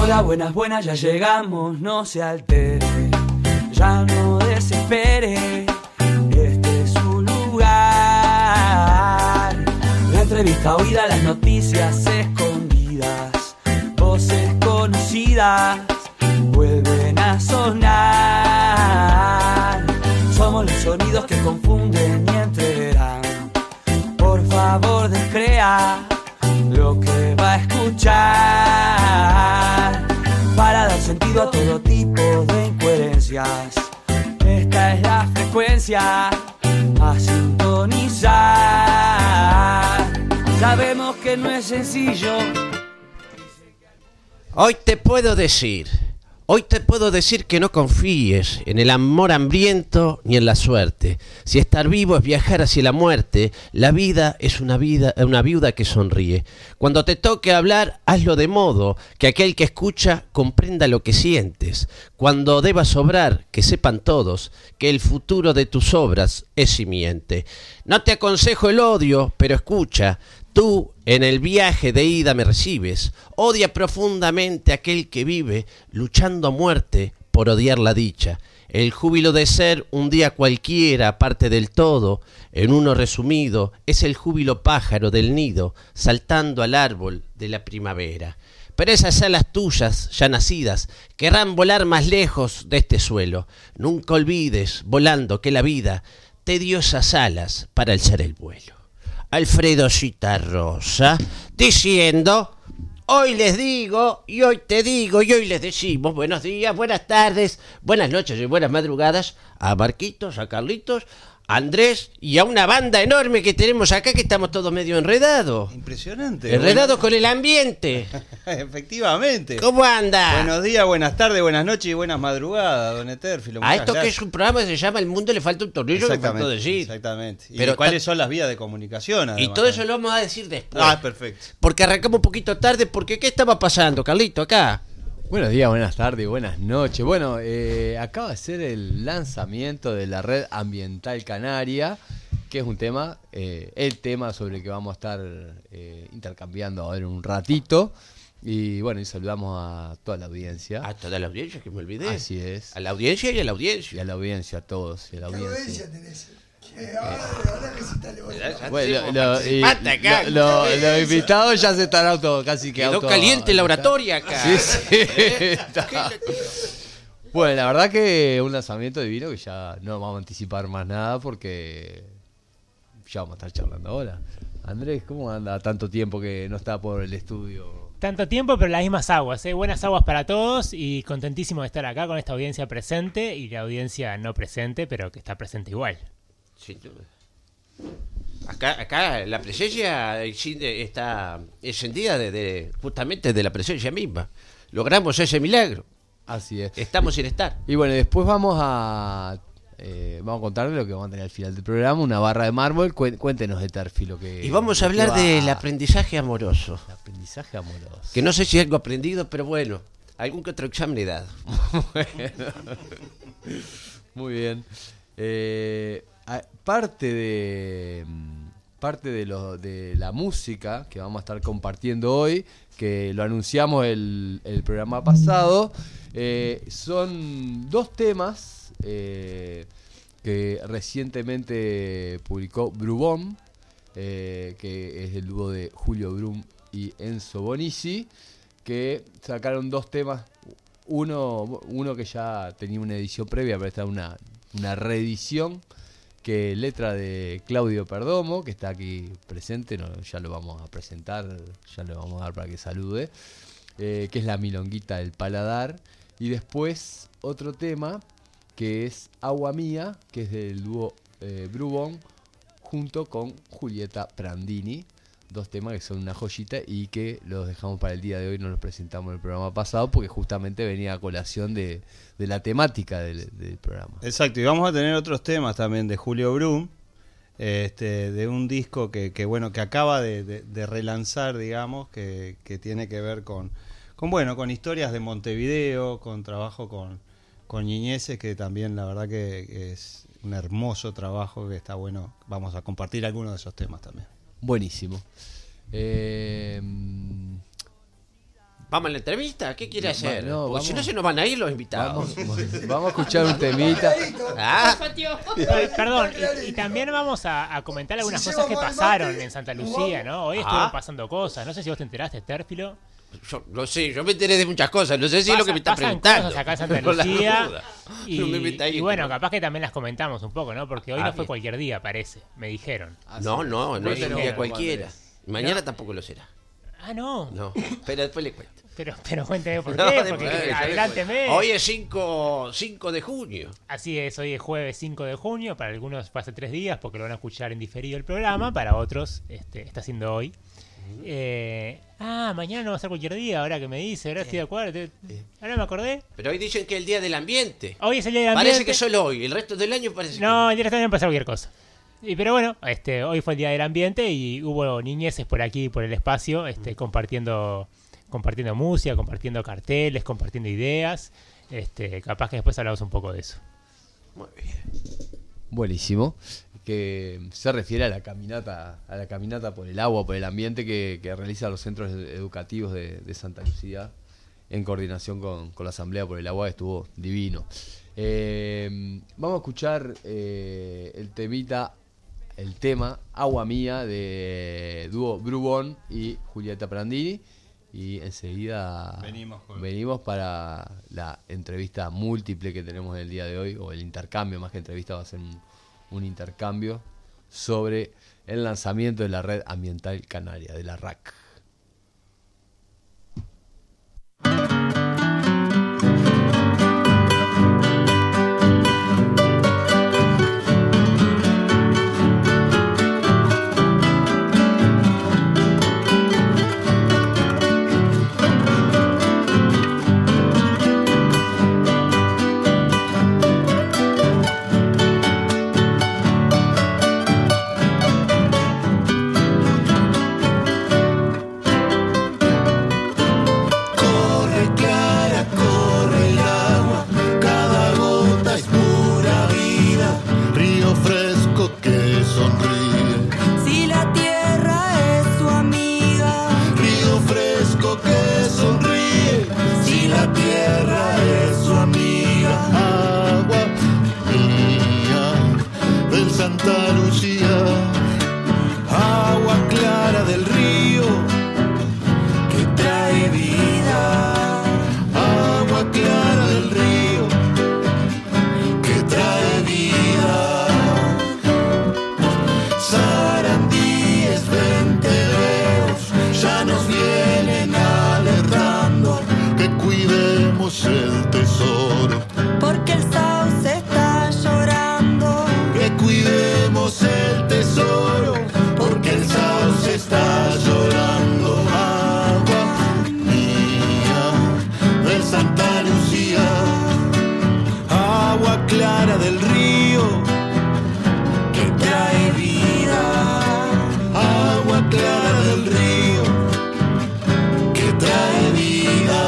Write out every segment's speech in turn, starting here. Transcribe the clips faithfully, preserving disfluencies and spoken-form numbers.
Hola, buenas, buenas, ya llegamos, no se altere, ya no desespere, este es su lugar. La entrevista oída, las noticias escondidas, voces conocidas vuelven a sonar. Somos los sonidos que confunden y enterarán. Por favor, descrea lo que va a escuchar para dar sentido a todo tipo de incoherencias. Esta es la frecuencia a sintonizar. Sabemos que no es sencillo. Hoy te puedo decir, hoy te puedo decir que no confíes en el amor hambriento ni en la suerte. Si estar vivo es viajar hacia la muerte, la vida es una vida, una viuda que sonríe. Cuando te toque hablar, hazlo de modo que aquel que escucha comprenda lo que sientes. Cuando debas obrar, que sepan todos que el futuro de tus obras es simiente. No te aconsejo el odio, pero escucha. Tú en el viaje de ida me recibes. Odia profundamente a aquel que vive luchando a muerte por odiar la dicha. El júbilo de ser un día cualquiera, aparte del todo, en uno resumido, es el júbilo pájaro del nido, saltando al árbol de la primavera. Pero esas alas tuyas, ya nacidas, querrán volar más lejos de este suelo. Nunca olvides, volando, que la vida te dio esas alas para alzar el vuelo. Alfredo Citarrosa, diciendo, hoy les digo, y hoy te digo, y hoy les decimos buenos días, buenas tardes, buenas noches y buenas madrugadas a Marquitos, a Carlitos, a Andrés y a una banda enorme que tenemos acá que estamos todos medio enredados. Impresionante. Enredados bueno. Con el ambiente. Efectivamente. ¿Cómo anda? Buenos días, buenas tardes, buenas noches y buenas madrugadas, don Etérfilo. A esto gracias. Que es un programa que se llama El Mundo le falta un tornillo, que faltó decir. Exactamente. ¿Y pero cuáles son las vías de comunicación? Además, y todo eso lo vamos a decir después. Ah, perfecto. Porque arrancamos un poquito tarde, porque ¿qué estaba pasando, Carlito, acá? Buenos días, buenas tardes, buenas noches. Bueno, eh, acaba de ser el lanzamiento de la Red Ambiental Canaria, que es un tema, eh, el tema sobre el que vamos a estar eh, intercambiando ahora en un ratito. Y bueno, y saludamos a toda la audiencia. A toda la audiencia, que me olvidé. Así es. A la audiencia y a la audiencia. Y a la audiencia, a todos. Y a la audiencia. ¿Qué audiencia tenés? Eh, ahora, ahora recitale vos. Bueno, lo, lo, y, lo, lo, los invitados ya se están auto, casi que quedó auto, caliente la oratoria acá. Sí, sí. Bueno, la verdad que un lanzamiento divino que ya no vamos a anticipar más nada porque ya vamos a estar charlando ahora. Andrés, ¿cómo anda tanto tiempo que no está por el estudio? Tanto tiempo, pero las mismas aguas, ¿eh? Buenas aguas para todos y contentísimo de estar acá con esta audiencia presente y la audiencia no presente, pero que está presente igual. Sin duda. Acá, acá la presencia está encendida de, de, justamente de la presencia misma. Logramos ese milagro. Así es. Estamos sin estar. Y bueno, después vamos a eh, vamos a contarle lo que vamos a tener al final del programa, una barra de mármol. Cuéntenos de Terfi lo que... Y vamos a hablar del a... aprendizaje amoroso. El aprendizaje amoroso. Que no sé si es algo aprendido, pero bueno, algún que otro examen he dado. Bueno. Muy bien. Eh... Parte de parte de, lo, de la música que vamos a estar compartiendo hoy, que lo anunciamos el, el programa pasado, eh, son dos temas eh, que recientemente publicó Brubón, eh, que es el dúo de Julio Brum y Enzo Bonizzi, que sacaron dos temas, uno, uno que ya tenía una edición previa, pero esta es una, una reedición, que letra de Claudio Perdomo, que está aquí presente, no, ya lo vamos a presentar, ya le vamos a dar para que salude, eh, que es La Milonguita del Paladar, y después otro tema que es Agua Mía, que es del dúo eh, Brubón, junto con Julieta Prandini, dos temas que son una joyita y que los dejamos para el día de hoy, no los presentamos en el programa pasado porque justamente venía a colación de, de la temática del, del programa. Exacto, y vamos a tener otros temas también de Julio Brum, este, de un disco que, que bueno, que acaba de, de, de relanzar, digamos, que, que tiene que ver con, con bueno, con historias de Montevideo, con trabajo con, con niñeces, que también la verdad que, que es un hermoso trabajo que está bueno. Vamos a compartir algunos de esos temas también. Buenísimo. Eh, ¿Vamos a la entrevista? ¿Qué quiere No, hacer? no, Porque vamos. si no se nos van a ir los invitados. Vamos, vamos a escuchar un temita. Ah, Eh, Perdón, y, y también vamos a, a comentar algunas Si cosas que llevamos al pasaron mate, en Santa nos Lucía, vamos. ¿no? Hoy Ah. estuvieron pasando cosas. No sé si vos te enteraste, Térfilo. yo no sé, yo me enteré de muchas cosas. No sé si es lo que me está Pasan preguntando. cosas acá en Santa Por la Lucía. duda. Y, No me meta ahí, y bueno, ¿no? capaz que también las comentamos un poco, ¿no? Porque hoy Ah, no fue bien. cualquier día, parece. Me dijeron. No, no, no es un Cuéntenos, día cualquiera. Andrés. Y mañana tampoco lo será. Ah, no. No, pero después le cuento. Pero, pero cuénteme por No, qué. después, Porque ya le adelánteme. cuento. Hoy es cinco de junio. Así es, hoy es jueves cinco de junio. Para algunos fue hace tres días porque lo van a escuchar en diferido el programa. Para otros este, está siendo hoy. Eh, ah, mañana no va a ser cualquier día. Ahora que me dice, ahora estoy de acuerdo. te- Ahora me acordé. Pero hoy dicen que es el día del ambiente. Hoy es el día del ambiente. Parece que solo hoy. El resto del año parece No, el día también pasa cualquier cosa. Y, pero bueno, este, hoy fue el día del ambiente y hubo niñeces por aquí, por el espacio, este, compartiendo, compartiendo música, compartiendo carteles, compartiendo ideas. Este, capaz que después hablamos un poco de eso. que... Muy bien. Buenísimo. Que se refiere a la caminata, a la caminata por el agua, por el ambiente que, que realizan los centros educativos de, de Santa Lucía en coordinación con, con la Asamblea por el Agua, que estuvo divino. Eh, vamos a escuchar eh, el temita, el tema Agua Mía de dúo Brubón y Julieta Prandini. Y enseguida Venimos con- venimos para la entrevista múltiple que tenemos el día de hoy, o el intercambio, más que entrevista va a ser un, un intercambio sobre el lanzamiento de la Red Ambiental Canaria, de la R A C. Corre clara, corre el agua, cada gota es pura vida, río fresco que sonríe, Si la tierra es su amiga, río fresco que sonríe, si la tierra es su amiga, agua mía del Santa Lucía, agua clara del río que trae vida, agua clara del río que trae vida, sarandíes, venteveos ya nos vienen alertando que cuidemos el tesoro, porque el sauce está llorando. que cuidemos el tesoro, porque el sauce está llorando, agua mía del Santa Lucía, agua clara del río que trae vida, agua clara del río que trae vida.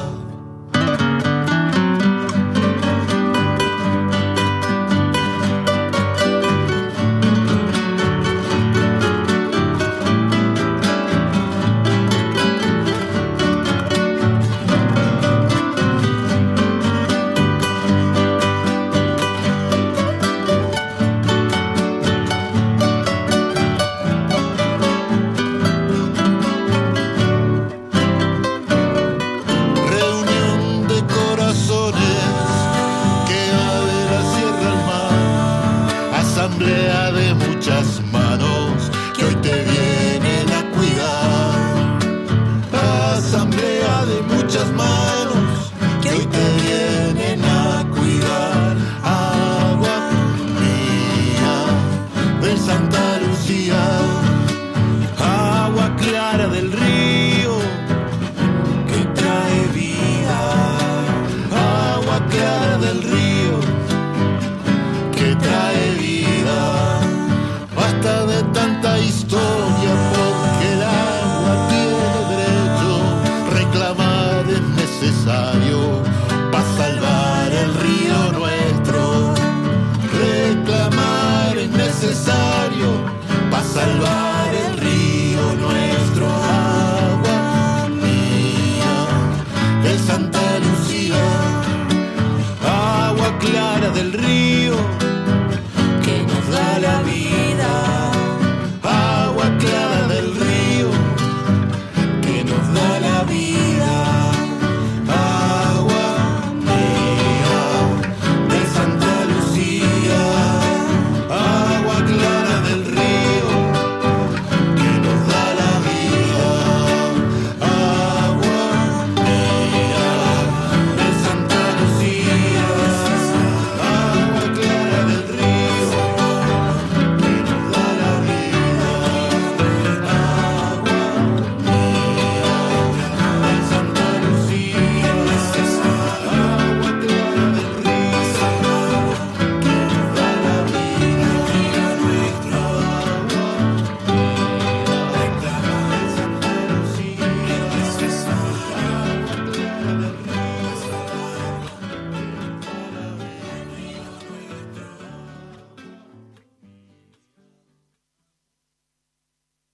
Reunión de corazones que va de la sierra al mar, asamblea de muchas manos que hoy te vienen a cuidar, asamblea de muchas manos que hoy te vienen a cuidar, agua mía del Santa Lucía, agua clara del río que trae vida, agua clara del río que trae vida, basta de tanta historia porque el agua tiene derecho, reclamar es necesario,